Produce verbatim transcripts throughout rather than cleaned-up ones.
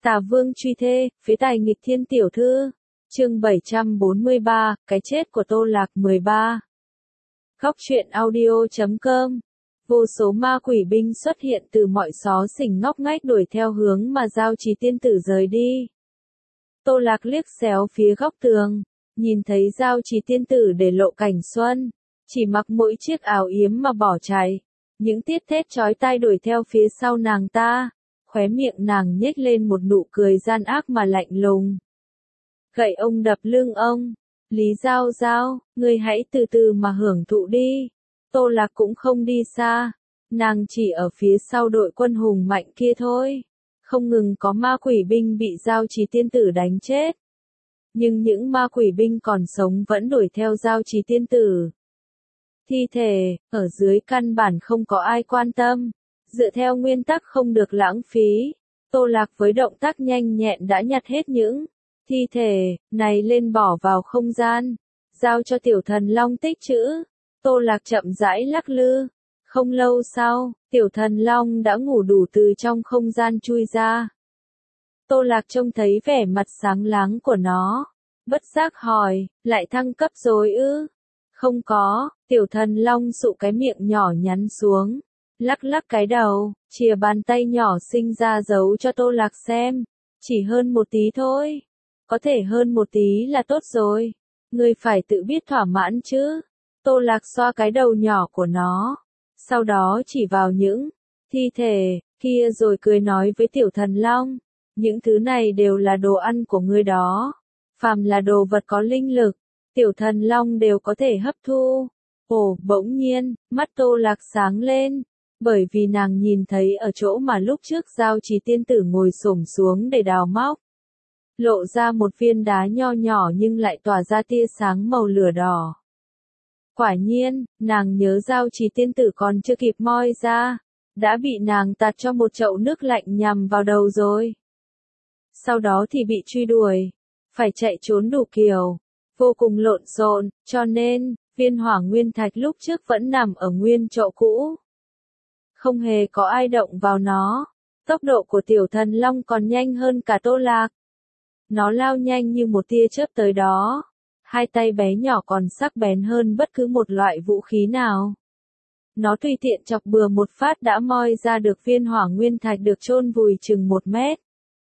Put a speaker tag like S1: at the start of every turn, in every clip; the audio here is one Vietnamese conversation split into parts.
S1: Tà Vương truy thê, phế tài nghịch thiên tiểu thư. Chương bảy trăm bốn mươi ba, cái chết của Tô Lạc mười ba. Góc truyện audio chấm com. Vô số ma quỷ binh xuất hiện từ mọi xó xỉnh ngóc ngách đuổi theo hướng mà Giao Trì tiên tử rời đi. Tô Lạc liếc xéo phía góc tường, nhìn thấy Giao Trì tiên tử để lộ cảnh xuân, chỉ mặc mỗi chiếc áo yếm mà bỏ chạy. Những tiết thét chói tai đuổi theo phía sau nàng ta, khóe miệng nàng nhếch lên một nụ cười gian ác mà lạnh lùng. Gậy ông đập lưng ông, Lý Giao Giao, ngươi hãy từ từ mà hưởng thụ đi. Tô Lạc cũng không đi xa, nàng chỉ ở phía sau đội quân hùng mạnh kia thôi. Không ngừng có ma quỷ binh bị Giao Trì tiên tử đánh chết. Nhưng những ma quỷ binh còn sống vẫn đuổi theo Giao Trì tiên tử. Thi thể, ở dưới căn bản không có ai quan tâm. Dựa theo nguyên tắc không được lãng phí, Tô Lạc với động tác nhanh nhẹn đã nhặt hết những thi thể này lên bỏ vào không gian, giao cho tiểu thần long tích trữ. Tô Lạc chậm rãi lắc lư. Không lâu sau, tiểu thần long đã ngủ đủ từ trong không gian chui ra. Tô Lạc trông thấy vẻ mặt sáng láng của nó, bất giác hỏi, lại thăng cấp rồi ư? Không có, tiểu thần long sụ cái miệng nhỏ nhắn xuống, lắc lắc cái đầu, chìa bàn tay nhỏ xinh ra giấu cho Tô Lạc xem. Chỉ hơn một tí thôi. Có thể hơn một tí là tốt rồi. Ngươi phải tự biết thỏa mãn chứ. Tô Lạc xoa cái đầu nhỏ của nó. Sau đó chỉ vào những thi thể kia rồi cười nói với tiểu thần long. Những thứ này đều là đồ ăn của ngươi đó. Phàm là đồ vật có linh lực, tiểu thần long đều có thể hấp thu. Ồ, bỗng nhiên, mắt Tô Lạc sáng lên. Bởi vì nàng nhìn thấy ở chỗ mà lúc trước Giao Trì tiên tử ngồi xổm xuống để đào móc, lộ ra một viên đá nho nhỏ nhưng lại tỏa ra tia sáng màu lửa đỏ. Quả nhiên, nàng nhớ Giao Trì tiên tử còn chưa kịp moi ra, đã bị nàng tạt cho một chậu nước lạnh nhằm vào đầu rồi. Sau đó thì bị truy đuổi, phải chạy trốn đủ kiểu, vô cùng lộn xộn, cho nên, viên hỏa nguyên thạch lúc trước vẫn nằm ở nguyên chậu cũ. Không hề có ai động vào nó. Tốc độ của tiểu thần long còn nhanh hơn cả Tô Lạc. Nó lao nhanh như một tia chớp tới đó. Hai tay bé nhỏ còn sắc bén hơn bất cứ một loại vũ khí nào. Nó tùy tiện chọc bừa một phát đã moi ra được viên hỏa nguyên thạch được chôn vùi chừng một mét.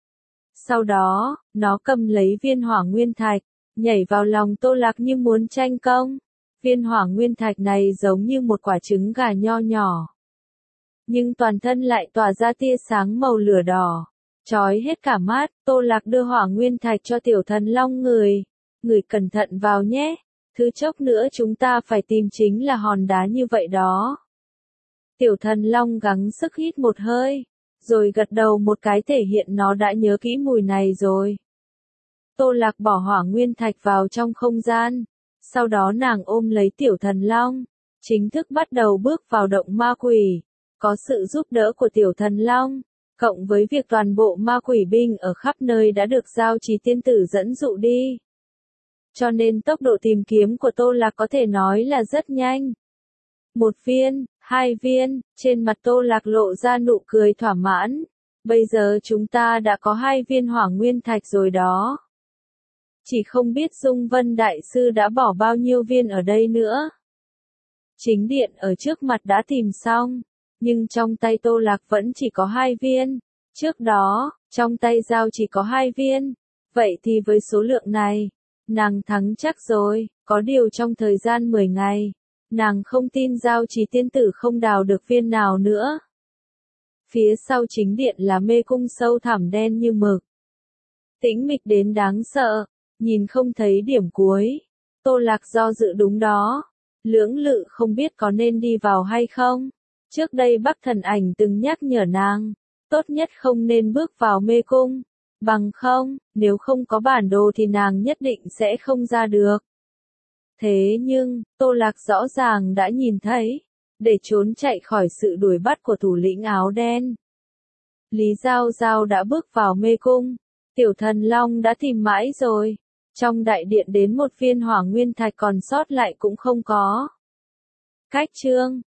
S1: Sau đó, nó cầm lấy viên hỏa nguyên thạch, nhảy vào lòng Tô Lạc như muốn tranh công. Viên hỏa nguyên thạch này giống như một quả trứng gà nho nhỏ. Nhưng toàn thân lại tỏa ra tia sáng màu lửa đỏ, chói hết cả mắt. Tô Lạc đưa hỏa nguyên thạch cho tiểu thần long người. Người cẩn thận vào nhé, thứ chốc nữa chúng ta phải tìm chính là hòn đá như vậy đó. Tiểu thần long gắng sức hít một hơi, rồi gật đầu một cái thể hiện nó đã nhớ kỹ mùi này rồi. Tô Lạc bỏ hỏa nguyên thạch vào trong không gian, sau đó nàng ôm lấy tiểu thần long, chính thức bắt đầu bước vào động ma quỷ. Có sự giúp đỡ của tiểu thần long, cộng với việc toàn bộ ma quỷ binh ở khắp nơi đã được Giao Trì tiên tử dẫn dụ đi. Cho nên tốc độ tìm kiếm của Tô Lạc có thể nói là rất nhanh. Một viên, hai viên, trên mặt Tô Lạc lộ ra nụ cười thỏa mãn. Bây giờ chúng ta đã có hai viên hỏa nguyên thạch rồi đó. Chỉ không biết Dung Vân Đại Sư đã bỏ bao nhiêu viên ở đây nữa. Chính điện ở trước mặt đã tìm xong. Nhưng trong tay Tô Lạc vẫn chỉ có hai viên. Trước đó, trong tay Giao chỉ có hai viên. Vậy thì với số lượng này, nàng thắng chắc rồi. Có điều trong thời gian mười ngày, nàng không tin Giao Trì tiên tử không đào được viên nào nữa. Phía sau chính điện là mê cung sâu thẳm đen như mực. Tĩnh mịch đến đáng sợ, nhìn không thấy điểm cuối. Tô Lạc do dự đúng đó. Lưỡng lự không biết có nên đi vào hay không. Trước đây Bắc Thần Ảnh từng nhắc nhở nàng, tốt nhất không nên bước vào mê cung, bằng không, nếu không có bản đồ thì nàng nhất định sẽ không ra được. Thế nhưng, Tô Lạc rõ ràng đã nhìn thấy, để trốn chạy khỏi sự đuổi bắt của thủ lĩnh áo đen. Lý Giao Giao đã bước vào mê cung, tiểu thần long đã tìm mãi rồi, trong đại điện đến một viên hỏa nguyên thạch còn sót lại cũng không có. Cách chương